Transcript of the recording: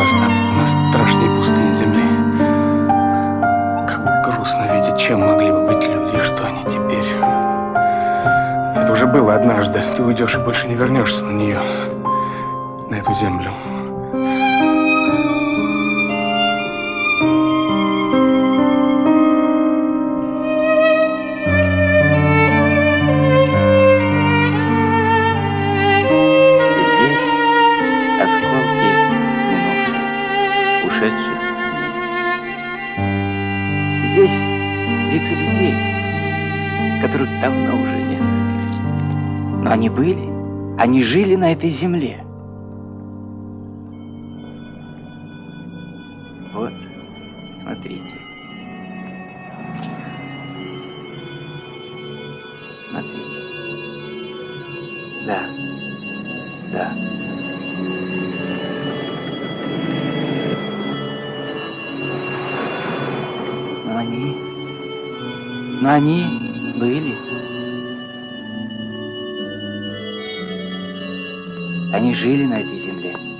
осталось на страшной пустыне земли. Как грустно видеть, чем могли бы быть люди, и что они теперь. Это уже было однажды. Ты уйдешь и больше не вернешься на нее, на эту землю. Ушедших дней. Здесь лица людей, которых давно уже нет. Но они были, они жили на этой земле. Вот, смотрите. Смотрите. Да, да. Но они были. Они жили на этой земле.